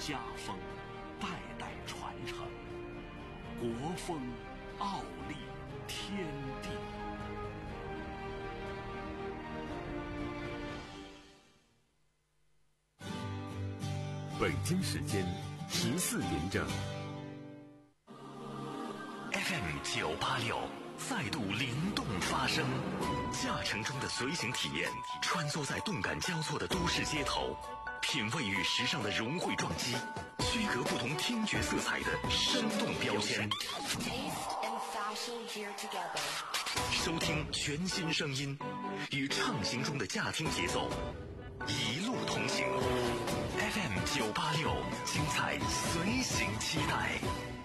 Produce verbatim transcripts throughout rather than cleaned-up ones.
家风，代代传承，国风傲立天地。 北京时间十四点整。 F M 九八六再度灵动发声，驾乘中的随行体验，穿梭在动感交错的都市街头，品味与时尚的融汇撞击，区隔不同听觉色彩的生动标签。收听全新声音，与畅行中的驾听节奏，一路同行。F M 九八六，精彩随行期待。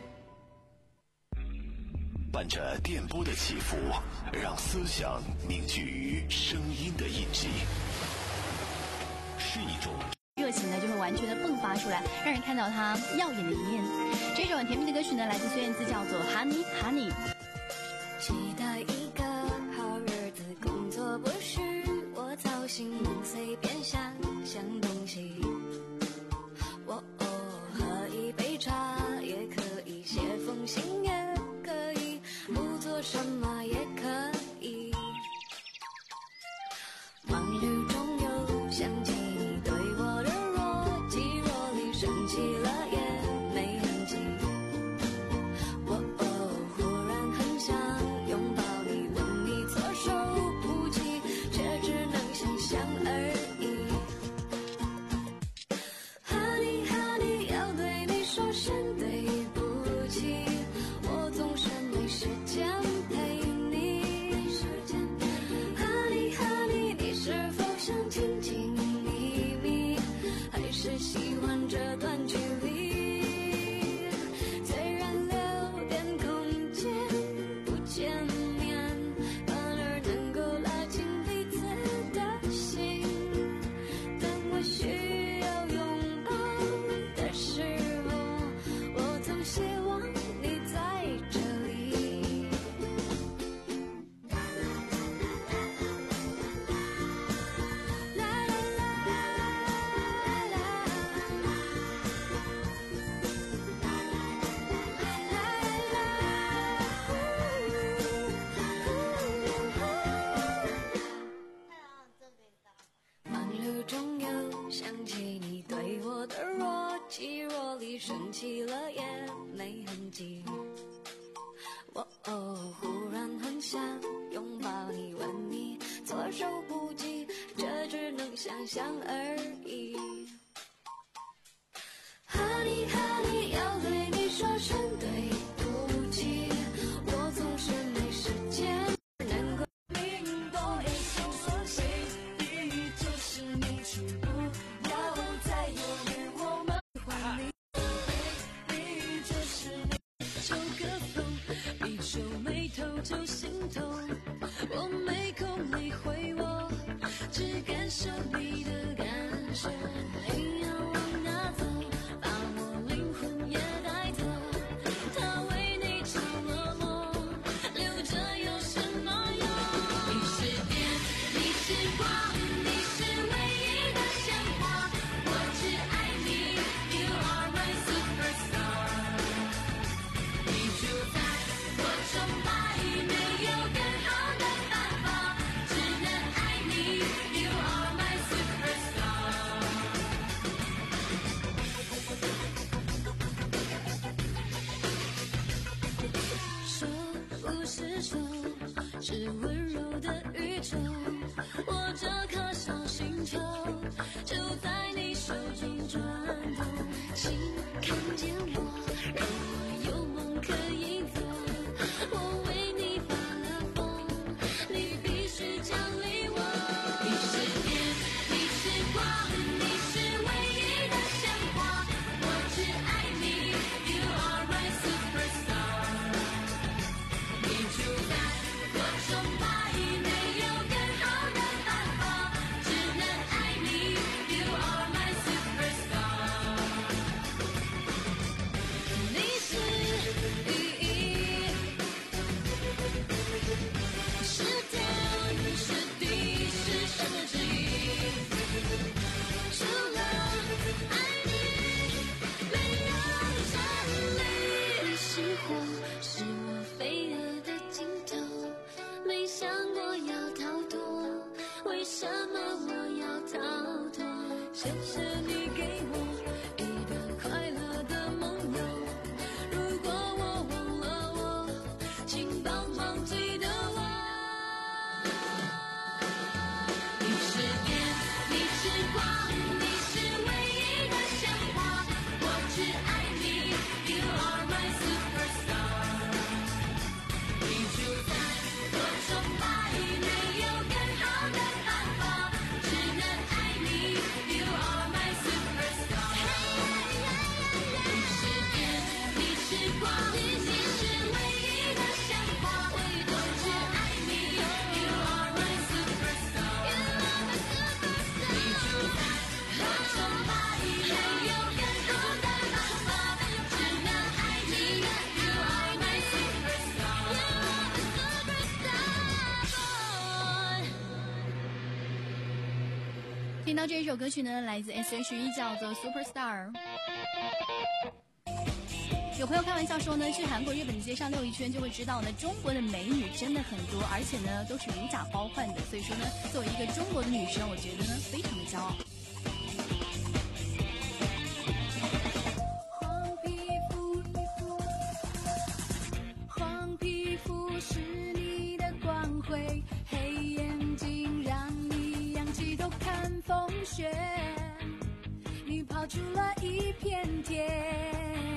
伴着电波的起伏，让思想凝聚于声音的印记，是一种热情呢就会完全的迸发出来，让人看到它耀眼的一面。这首甜蜜的歌曲呢来自孙燕姿，叫做 Honey Honey。 期待一个好日子，工作不是我操心，能随便想想东西。我哦，喝一杯茶也可以，写封信也可以，不做什么也可以。忙碌中又想起你对我的若即若离，生气了也没痕迹。我哦，忽然很想拥抱你，问你措手不及，却只能想象而已。Honey Honey， 要对你说声对不起，我总是没时间陪你。Honey Honey， 你是否想亲亲密密，还是喜欢这段距离？虽然留点空间不见面，反而能够拉近彼此的心。当我需要拥抱的时候，我总希望你在这里。啦啦啦啦，忙碌中又想起你对我的若即若离，生气了也没痕迹。我哦，忽然很想拥抱你，问你措手不及，这只能想象而已。Honey Honey， 要对你说声对不起，我总是没时间能够明白想说谁，你就是你，请不要再犹豫，我们换你，你就是你，就个风，一皱眉头就心痛，我没空理会我，只感受你的感受，你要往哪走，把我灵魂也带走，他为你着了魔，留着有什么用？你是电，你是光，你是唯一的鲜花，我只爱你 You are my superstar， 你主宰我崇拜，没有更好的办法，只能爱你 You are my superstar。 说不是说，是温柔的宇宙，我这颗小星球就在你手中转动，请看见我，让我有梦可以做，我为你发了疯，你必须奖励我。你是电，你是光，你是唯一的鲜花，我只爱你 You are my superstar， 你主宰我崇拜。 谢谢你给我一个快乐的梦游。如果我忘了我，请帮忙记得我。你是电，你是光，你是唯一的鲜花，我只爱你 You are my superstar。 你住在我崇拜，没有更好的办法，只能爱你 You are my superstar。 你是电，你是光，你是唯一的鲜花，我只爱你 You are my superstar。 你住在我崇拜，没有更好的办法，只能爱你 You are my superstar。 听到这一首歌曲呢，来自 S H E， 叫做 Superstar。有朋友开玩笑说呢，去韩国、日本的街上溜一圈就会知道呢，中国的美女真的很多，而且呢都是如假包换的。所以说呢，作为一个中国的女生，我觉得呢非常的骄傲。 黄皮肤，黄皮肤是你的光辉，黑眼睛让你仰起头看风雪，你跑出了一片天，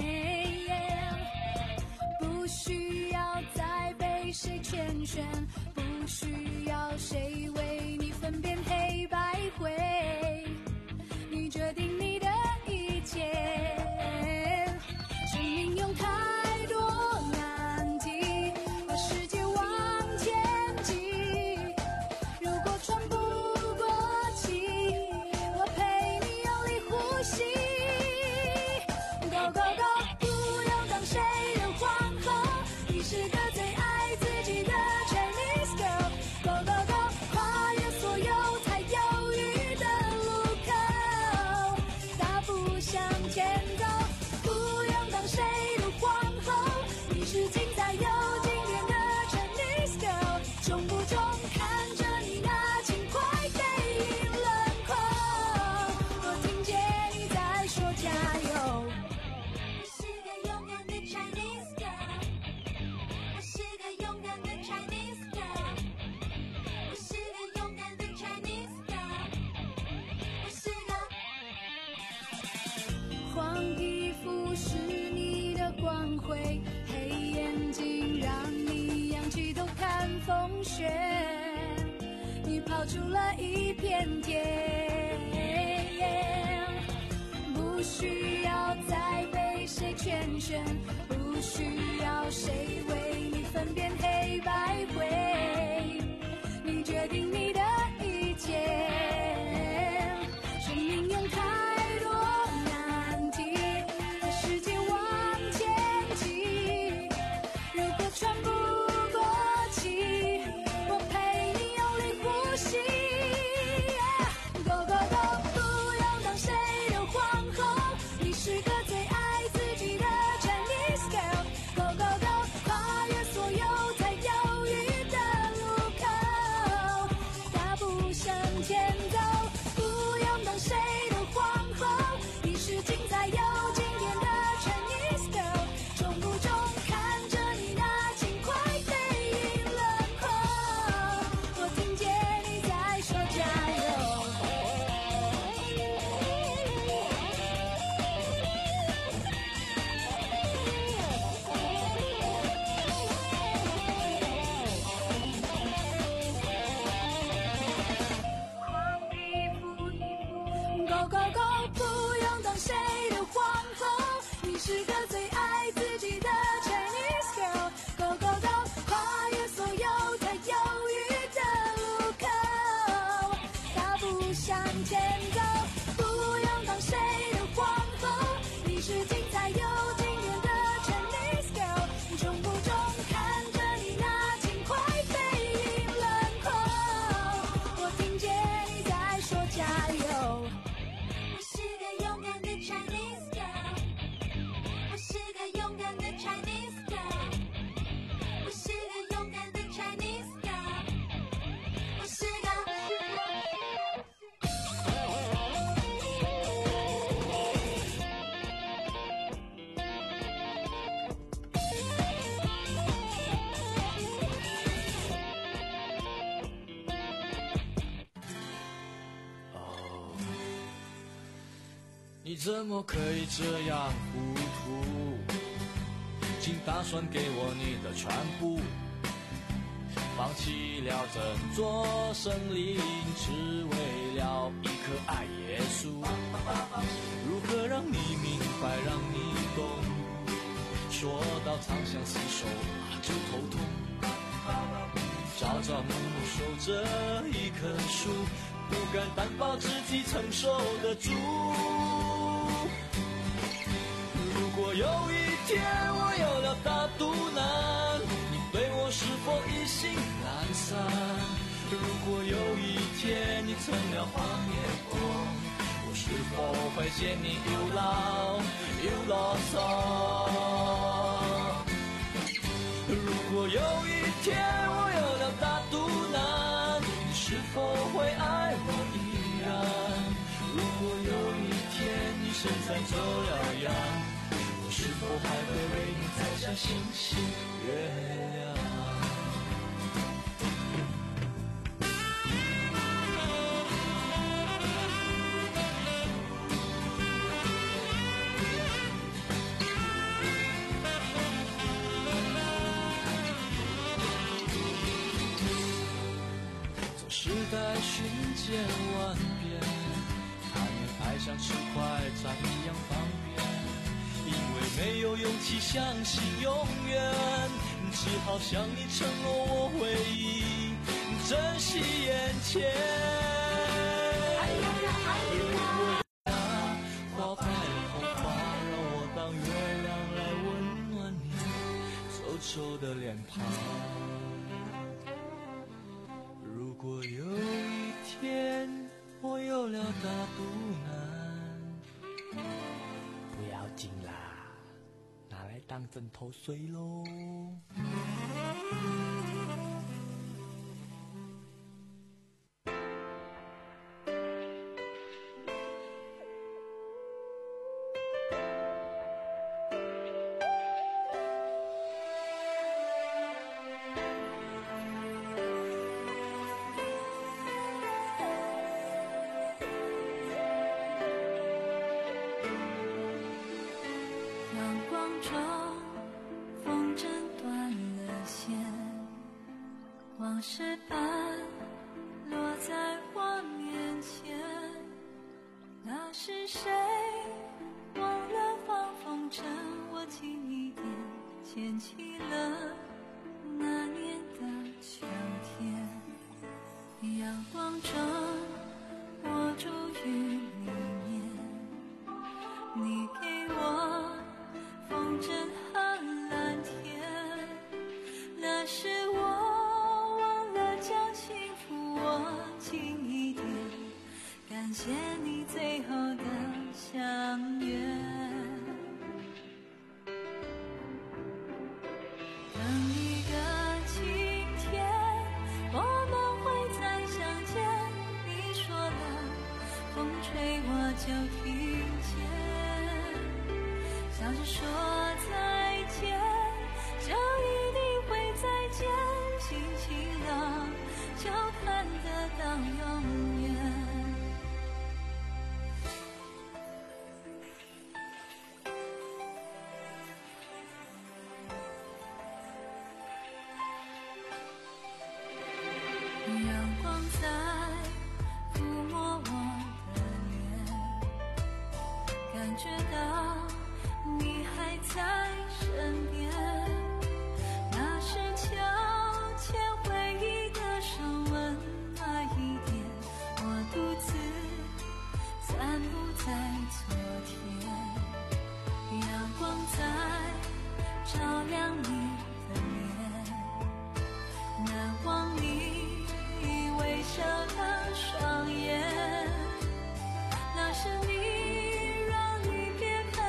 不需要再被谁圈选，不需要谁为你分辨黑白灰，你决定你的一切。生命有太多难题，和世界往前进。如果喘不过气，我陪你用力呼吸。Go go go， 不用当谁的皇后，你是个最爱自己的 Chinese girl。Go go go， 跨越所有太犹豫的路口，大步向前走。不用当谁的皇后，你是精彩又经典的 Chinese girl。重不重看着你那轻快背影轮廓，我听见你在说加油。我是个勇敢的 Chinese girl， 我是个勇敢的 Chinese girl， 我是个勇敢的 Chinese girl， 我是个。黄皮肤是你的光辉，黑眼睛让你仰起头看风雪，你跑出了一片天，不需要再被谁圈选，不需要谁为你分辨黑白灰，你决定你的一切。生命有太多难题，和世界往前进。如果喘不过气，我陪你用力呼吸。Go go go， 不用当谁的皇后，你是个最爱自己的 Chinese girl。Go go go， 跨越所有太犹豫的路口，大步向前走。不用当谁的皇后，你是精彩又经典的 Chinese girl。重不重看着你那轻快背影轮廓，我听见你在说加油。黄皮肤，Go go go， 不用当谁的皇后，你是个最爱自己的 Chinese girl。Go go go， 跨越所有太犹豫的路口，大步向前走。不用当谁的皇后，你是精彩又经典的 Chinese girl。重不重看着你那轻快背影轮廓，我听见你在说加油。我是个勇敢的 Chinese girl， 我是个勇敢的 Chinese girl， 我是个勇敢的 Chinese girl， 我是个。 你怎么可以这样糊涂？请打算给我你的全部，放弃了整座森林，只为了一颗爱耶稣。如何让你明白，让你懂？说到长相厮守啊，就头痛。朝朝暮暮守着一棵树，不敢担保自己承受得住。如果有一天我有了大肚腩，你对我是否意兴阑珊？如果有一天你成了花面婆，我是否会嫌你又老又啰嗦？如果有一天我有了大肚腩，你是否会爱我依然？如果有一天你身材走了样，我是否还会为你摘下星星月亮？时代瞬间万变，谈恋爱像吃快餐一样方便，因为没有勇气相信永远，只好向你承诺我会珍惜眼前。如果花开了花，让我当月亮来温暖你皱皱的脸庞。如果有一天我有了大肚腩，不要紧啦，拿来当枕头睡咯。 往事般落在我面前，那是谁忘了放风筝？我轻一点牵起了那年的秋天，阳光中我住于里面，你给我风筝和蓝天，那是我轻一点，感谢你最后的相约。等一个晴天，我们会再相见。你说了，风吹我就听见，笑着说再见，就一定会再见。心情了，就看得到永远。阳光在抚摸我的脸，感觉到你还在身边，那是悄牵回忆的手温暖一点，我独自散步在昨天，阳光在照亮你的脸，难忘你微笑的双眼，那是你让你别看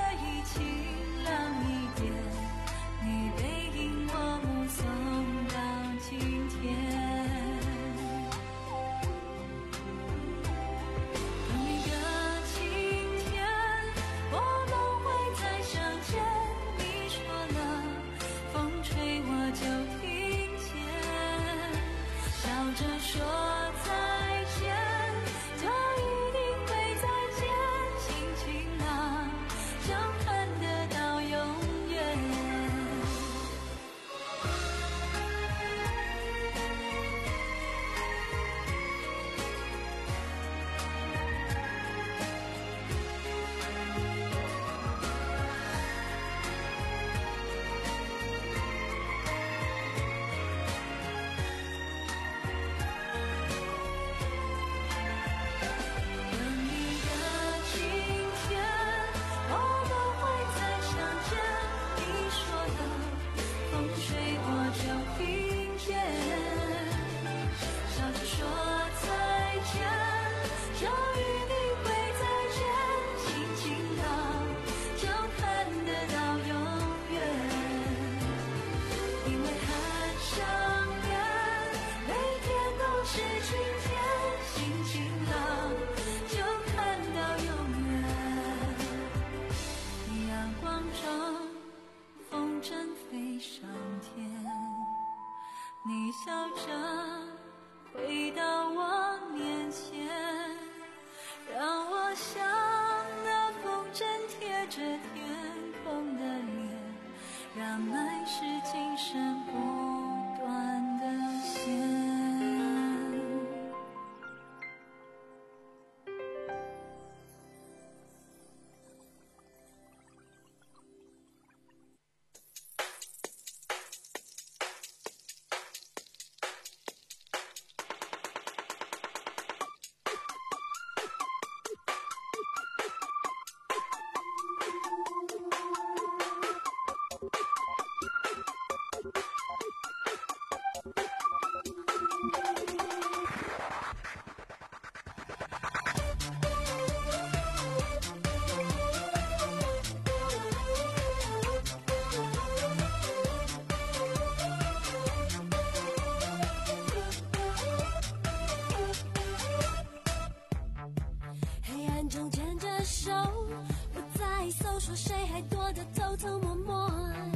反正牵着手，不再搜索谁还躲得偷偷摸摸。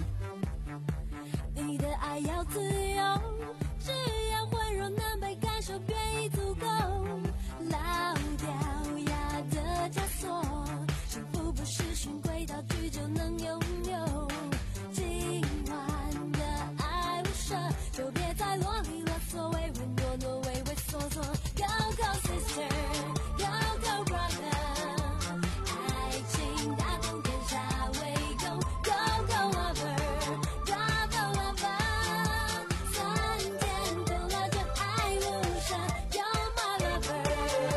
你的爱要自由，只要温柔能被感受便已足够。老掉牙的枷锁，幸福不是循规蹈矩就能拥有。今晚的爱无赦，就别再啰里啰嗦，唯唯诺诺，畏畏缩缩。Go go sister, go go brother， 爱情打动天下为公。Go go lover, bravo lover， 三天丢了真爱无赦。You're my lover。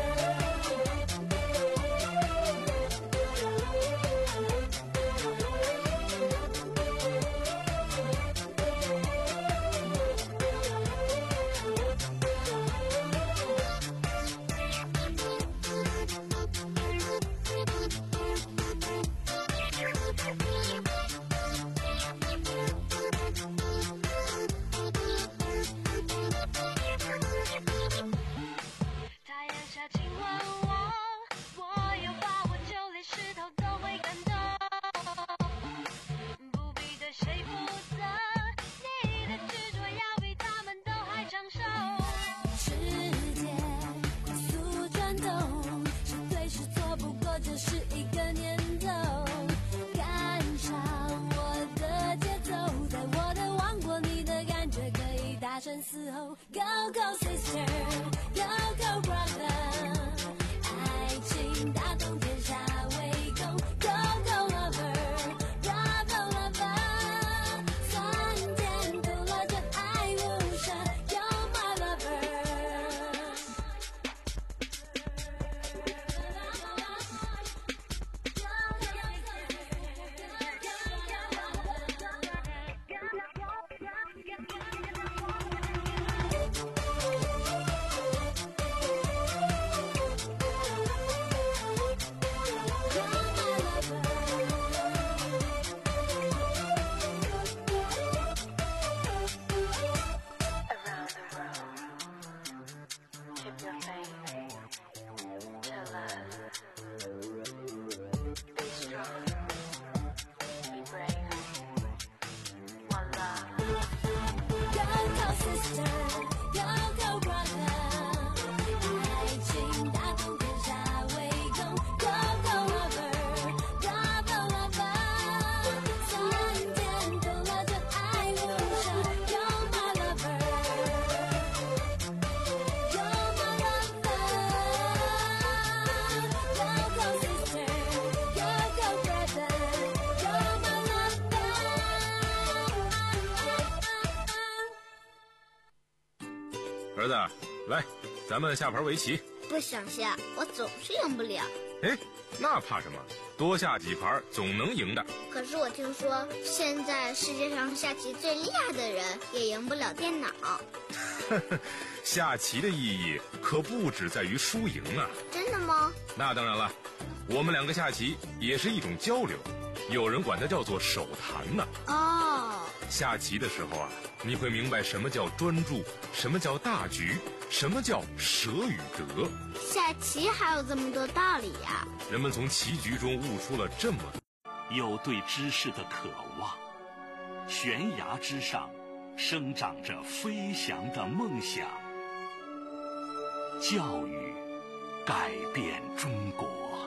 他眼下亲吻我，我有话我就连石头都会感动，不必对谁负责，你的执着要比他们都还长寿。世界快速转动，是对是错不过就是一个念头，赶上我的节奏，在我的王国你的感觉可以大声嘶吼。Go go sister, go go brother， 爱情打动天下为公。Go go lover, bravo lover， 三天丢了真爱无赦。You're my lover。 儿子，来，咱们下盘围棋。 不想下，我总是赢不了。 哎，那怕什么？多下几盘总能赢的。 可是我听说，现在世界上下棋最厉害的人也赢不了电脑。 下棋的意义可不只在于输赢啊！ 真的吗？ 那当然了，我们两个下棋也是一种交流，有人管它叫做手谈呢。 哦， 下棋的时候啊，你会明白什么叫专注，什么叫大局，什么叫舍与得。 下棋还有这么多道理呀！ 人们从棋局中悟出了这么有对知识的渴望，悬崖之上生长着飞翔的梦想。教育改变中国。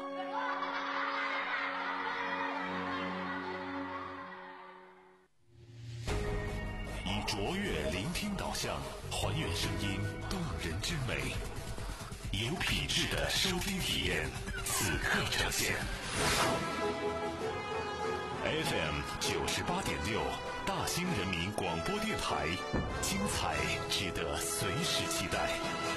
以卓越聆听导向，还原声音动人之美，有品质的收听体验，此刻呈现。F M 九十八点六，大兴人民广播电台，精彩值得随时期待。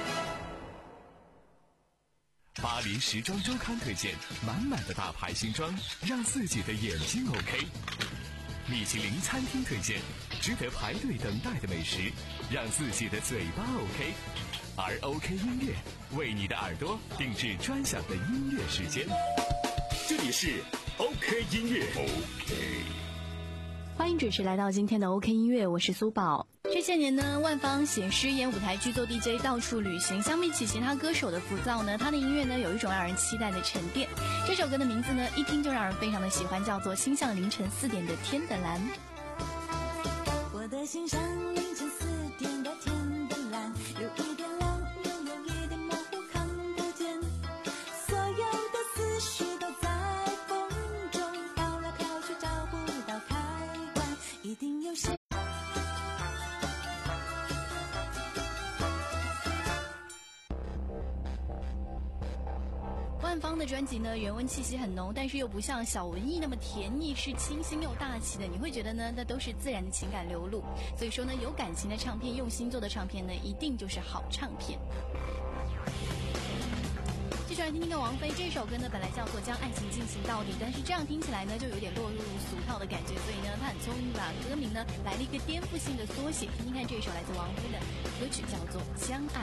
巴黎时装周刊推荐满满的大牌新装，让自己的眼睛 OK。米其林餐厅推荐值得排队等待的美食，让自己的嘴巴 OK。而 OK 音乐为你的耳朵定制专享的音乐时间。这里是 OK 音乐。 OK。 欢迎准时来到今天的 OK 音乐，我是苏宝。这这些年呢，万芳写诗、演舞台剧、做 D J， 到处旅行。相比起其他歌手的浮躁呢，他的音乐呢有一种让人期待的沉淀。这首歌的名字呢，一听就让人非常的喜欢，叫做《心向凌晨四点的天的蓝》。 我的心像凌晨四点的天的蓝，有一点亮，又有一点模糊，看不见。所有的思绪都在风中飘来飘去，找不到开关，一定有些。 万芳的专辑呢，人文气息很浓，但是又不像小文艺那么甜腻，是清新又大气的。你会觉得呢，那都是自然的情感流露。所以说呢，有感情的唱片，用心做的唱片呢，一定就是好唱片。继续来听听看王菲这首歌呢，本来叫做《将爱情进行到底》，但是这样听起来呢，就有点落入俗套的感觉。所以呢，他很聪明，把歌名呢来了一个颠覆性的缩写。听听看这首来自王菲的歌曲，叫做《相爱》。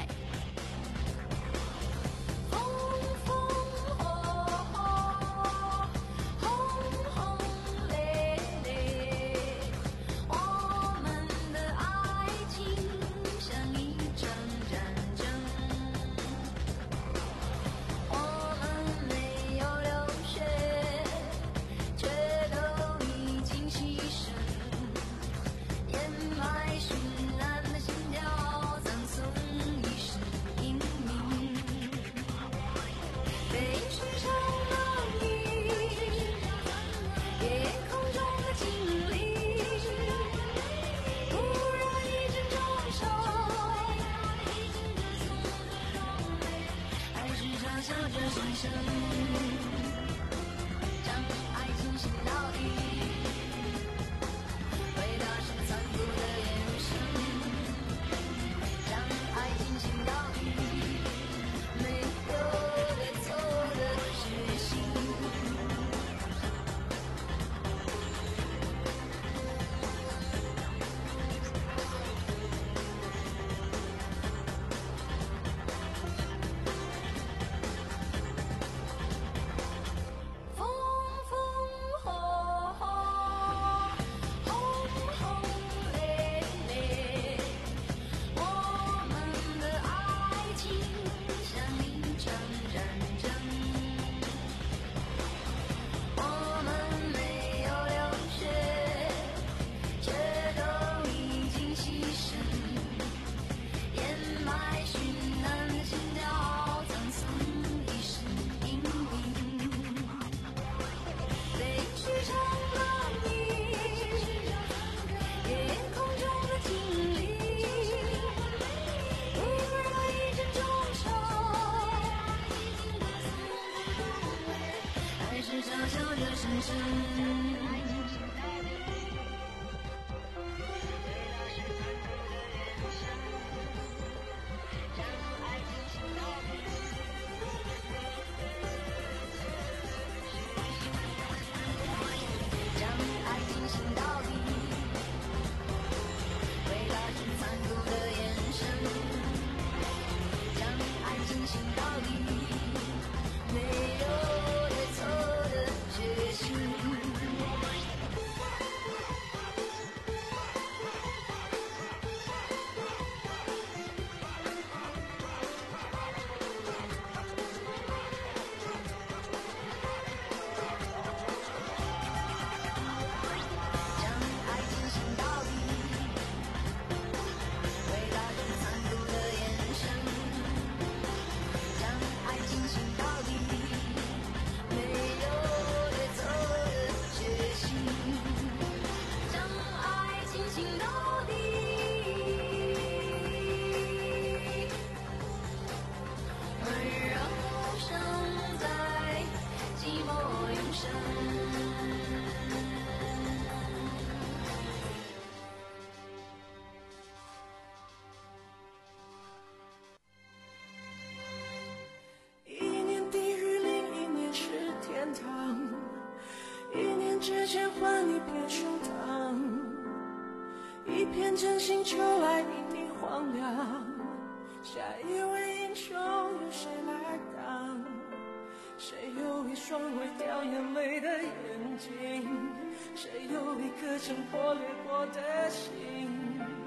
之前换一片胸膛，一片真心求来一地荒凉。下一位英雄由谁来当？谁有一双会掉眼泪的眼睛？谁有一颗曾破裂过的心？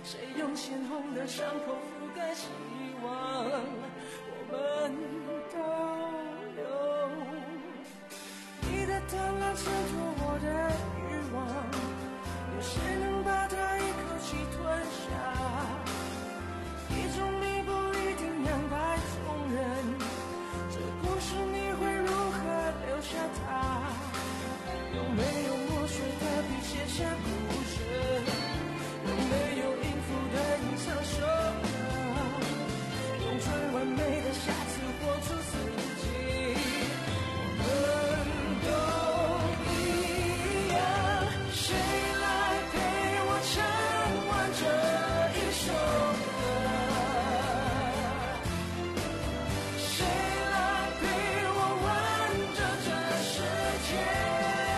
谁用鲜红的伤口覆盖希望？我们都有你的贪婪衬托我的欲望，有谁能把它一口气吞下？一种你不一定两败众人，这故事你会如何留下它？有没有墨水的笔写下故事？有没有音符的吟唱首歌？用最完美的下次活出自己。我们都一样，谁来陪我唱完这一首歌？谁来陪我完整这世界？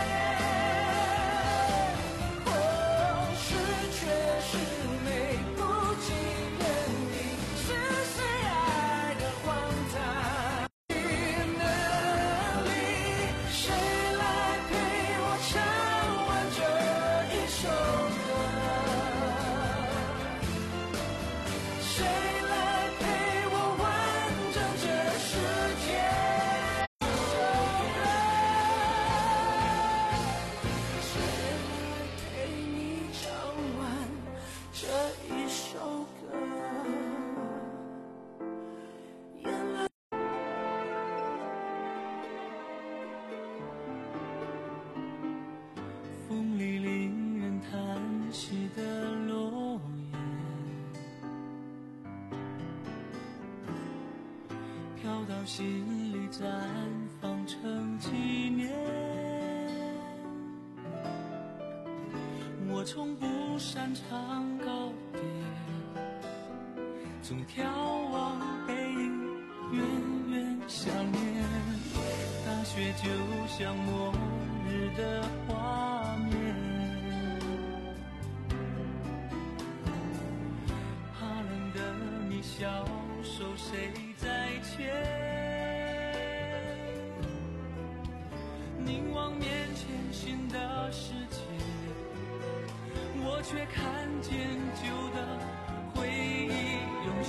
风里令人叹息的落叶，飘到心里绽放成纪念。我从不擅长告别，总眺望背影，远远想念。大雪就像末日的画面，怕冷的你小手谁在牵？凝望面前新的世界，我却看见旧的回忆涌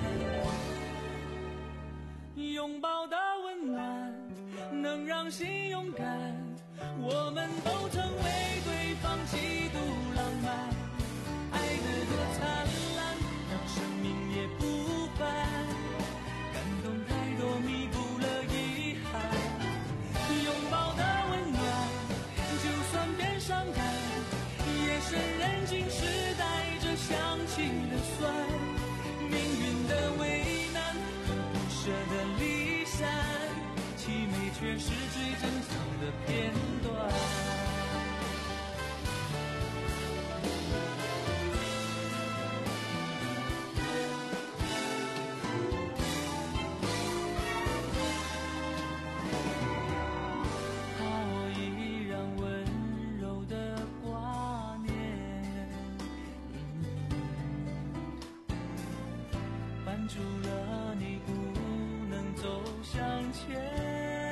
现。拥抱的温暖能让心勇敢，我们都曾为对方几度浪漫，爱得多灿烂，让生命也不凡，感动太多弥补了遗憾。拥抱的温暖就算变伤感，夜深人静时带着香气的酸，命运的为难和不舍的离散，凄美却是最珍藏的片段。怕我依然温柔的挂念，绊住了你不能走向前，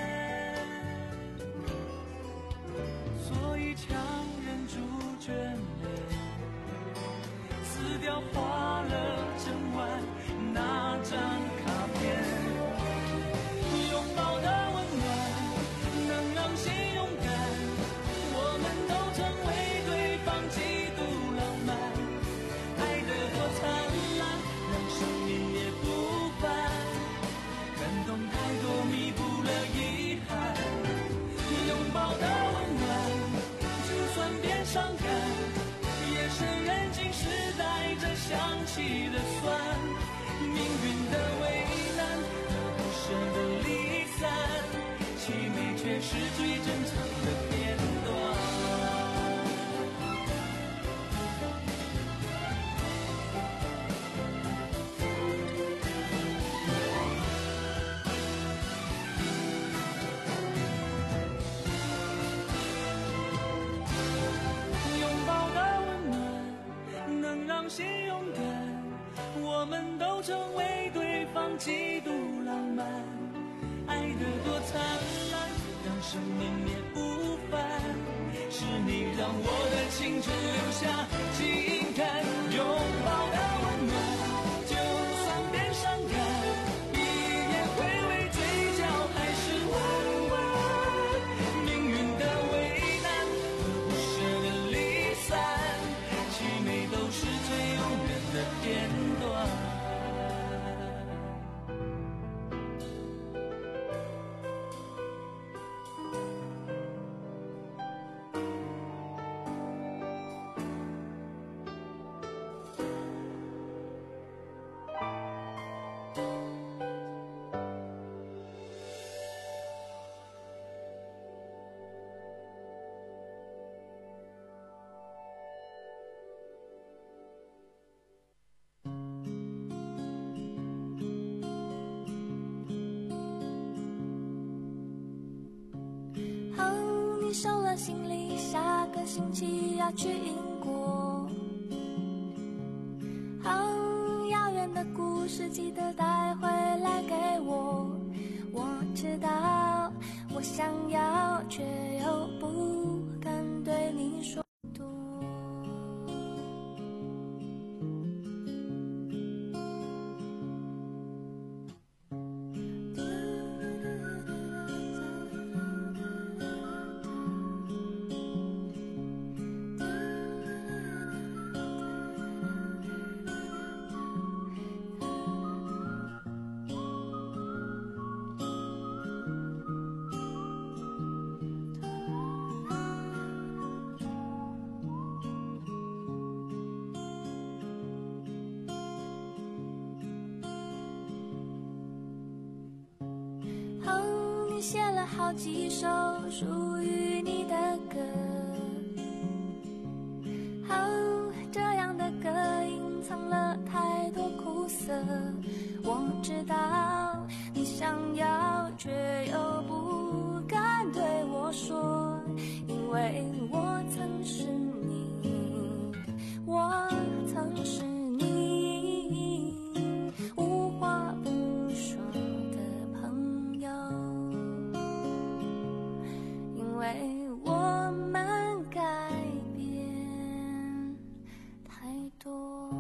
所以强忍住眷恋，撕掉花了整晚那张卡片。拥抱的温暖能让心勇敢，我们都曾为对方几度浪漫，爱得多灿烂，让生命也不凡，感动太多弥补了遗憾。拥抱的温暖就算变伤感，夜深人静时带着香气的酸，命运的为难和不舍的离散，凄美却是最珍藏的片段。拥抱的温暖能让心勇敢，我们都曾为对方几度浪漫，爱得多灿烂，让生命也不凡，是你让我的青春留下情感。拥抱你收了行李，下个星期要去英国。很遥远的故事，记得带回来给我。我知道，我想要，却又不敢对你说多。你写了好几首属于你的歌，哦，这样的歌隐藏了太多苦涩。我知道你想要，却又不敢对我说，因为我曾是你，我曾是你无话不说的朋友。因为我们改变太多。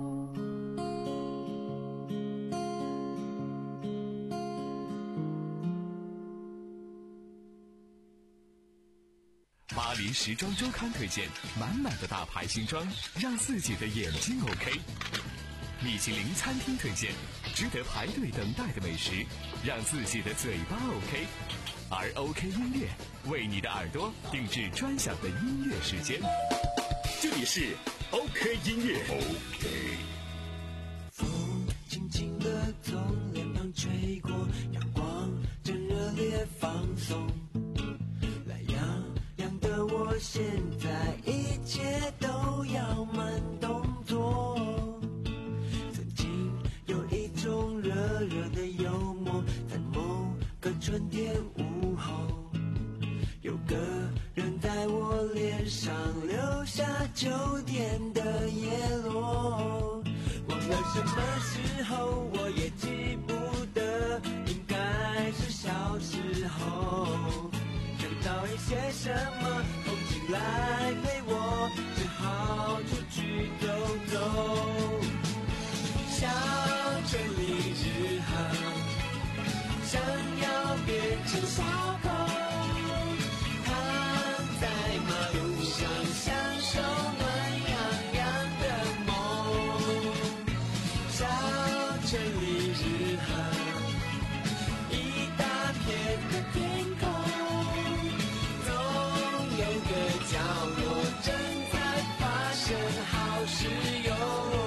巴黎时装周刊推荐满满的大牌新装，让自己的眼睛 OK。米其林餐厅推荐值得排队等待的美食，让自己的嘴巴 OK。而 OK 音乐为你的耳朵定制专享的音乐时间。 这里是 OK 音乐。OK。 风轻轻地从脸庞吹过，阳光正热烈放松。懒洋洋的我，现在一切都要慢动作。曾经有一种热热的幽默，在某个春天午后，有个人在我脸上留下秋天的叶落。忘了什么时候，我也记不得，应该是小时候。想找一些什么风景来陪我，只好出去走走。小城里日航，想要变成小狗，躺在马路上享受暖洋洋的梦。小城里日航，一大片的天空，总有个角落正在发生好事哟。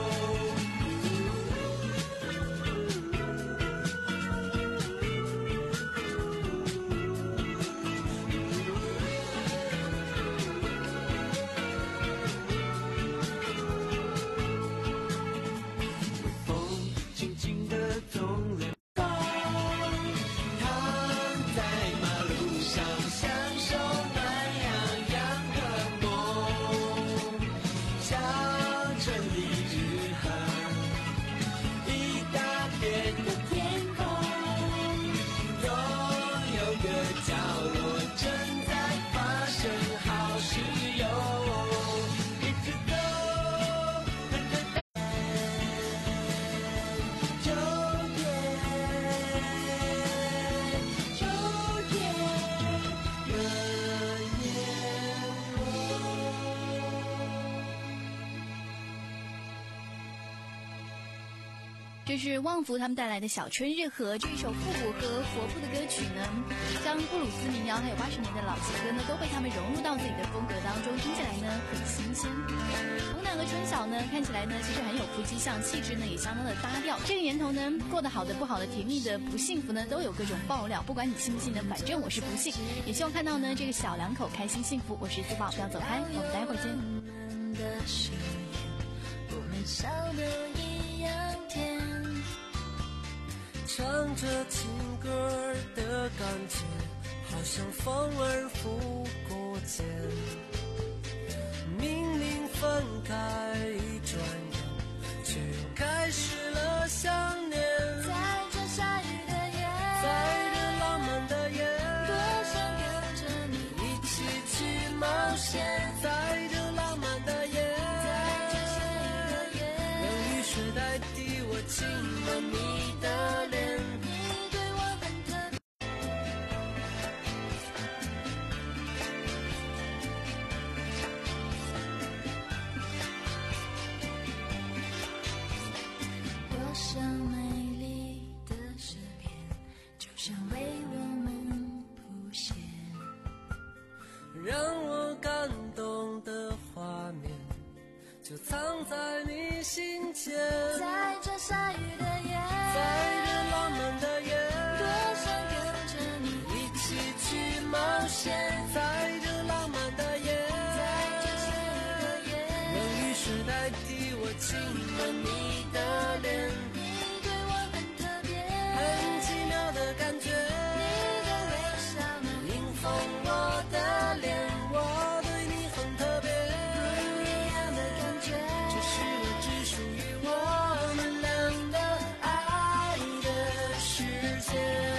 这是旺福他们带来的小春日和这一首复古和活泼的歌曲呢，像布鲁斯民谣还有八十年的老情歌呢，都被他们融入到自己的风格当中，听起来呢很新鲜。红男和春晓呢，看起来呢其实很有夫妻相，气质呢也相当的搭调。这个年头呢，过得好的、不好的、甜蜜的、不幸福呢，都有各种爆料。不管你信不信呢，反正我是不信。也希望看到呢这个小两口开心幸福。我是思宝，不要走开，我们待会儿见。 唱着情歌的感觉， 好像风儿拂过肩，明明分开一转眼，却又开始了想念。 在这下雨的夜， 在这浪漫的夜， 多想跟着你一起去冒险。在这浪漫的夜， 在这下雨的夜， 让雨水代替我亲吻你的脸。 你对我很特别。多少美丽的诗篇，就像为我们谱写。 让我感动的画面，就藏在你心间。 在这下雨的夜， 在这浪漫的夜， 多想跟着你一起去冒险。在这浪漫的夜， 在这下雨的夜， 让雨水代替我亲吻你的脸。 你对我很特别， 很奇妙的感觉， 你的微笑能迎风我的脸。我对你很特别， 不一样的感觉， 这是我只属于我们俩的爱的世界。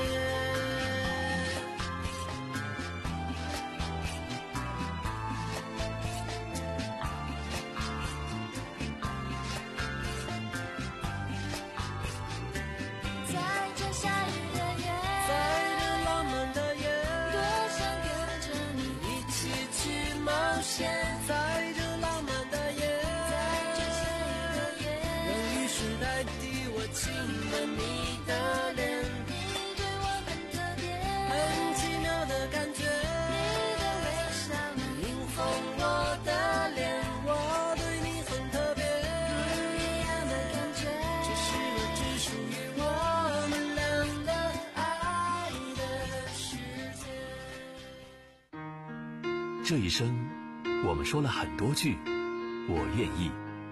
在这下雨的夜， 在这浪漫的夜， 多想跟着你一起去冒险。在这浪漫的夜， 在这下雨的夜， 让雨水代替我亲吻你的脸。 你对我很特别， 很奇妙的感觉， 你的微笑能迎风我的脸。我对你很特别， 不一样的感觉， 这是我只属于我们俩的爱的世界。 这一生，我们说了很多句“我愿意”。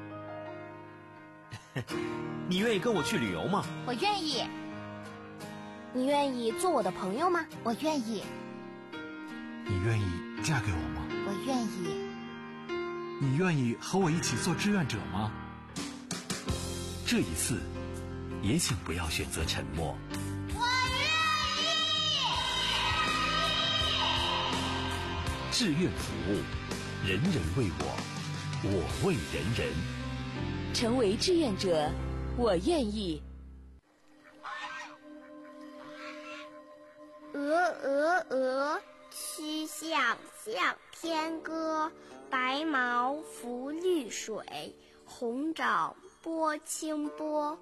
你愿意跟我去旅游吗？ 我愿意。你愿意做我的朋友吗？我愿意。 你愿意嫁给我吗？ 我愿意。 你愿意和我一起做志愿者吗？ 这一次，也请不要选择沉默。 我愿意。 志愿服务，人人为我，我为人人。 成为志愿者，我愿意。 鹅鹅鹅，曲项向天歌。白毛浮绿水，红掌拨清波。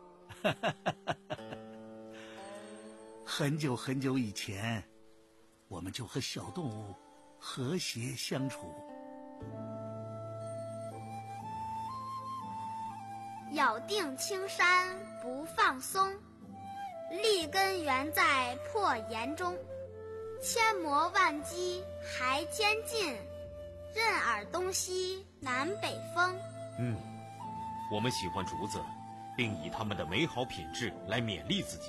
很久很久以前，我们就和小动物和谐相处。 咬定青山不放松，立根原在破岩中。千磨万击还坚劲，任尔东西南北风。 嗯，我们喜欢竹子，并以它们的美好品质来勉励自己。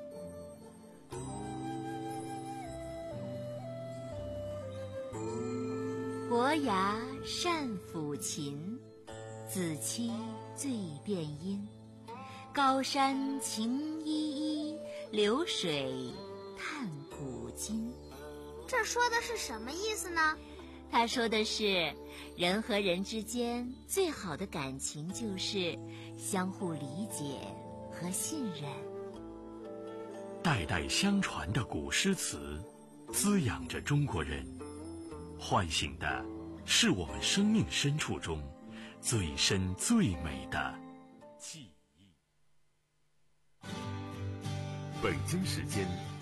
伯牙善抚琴，子期最辨音。高山晴依依，流水叹古今。 这说的是什么意思呢？ 他说的是，人和人之间最好的感情就是相互理解和信任。 代代相传的古诗词，滋养着中国人，唤醒的是我们生命深处中最深最美的记忆。 北京时间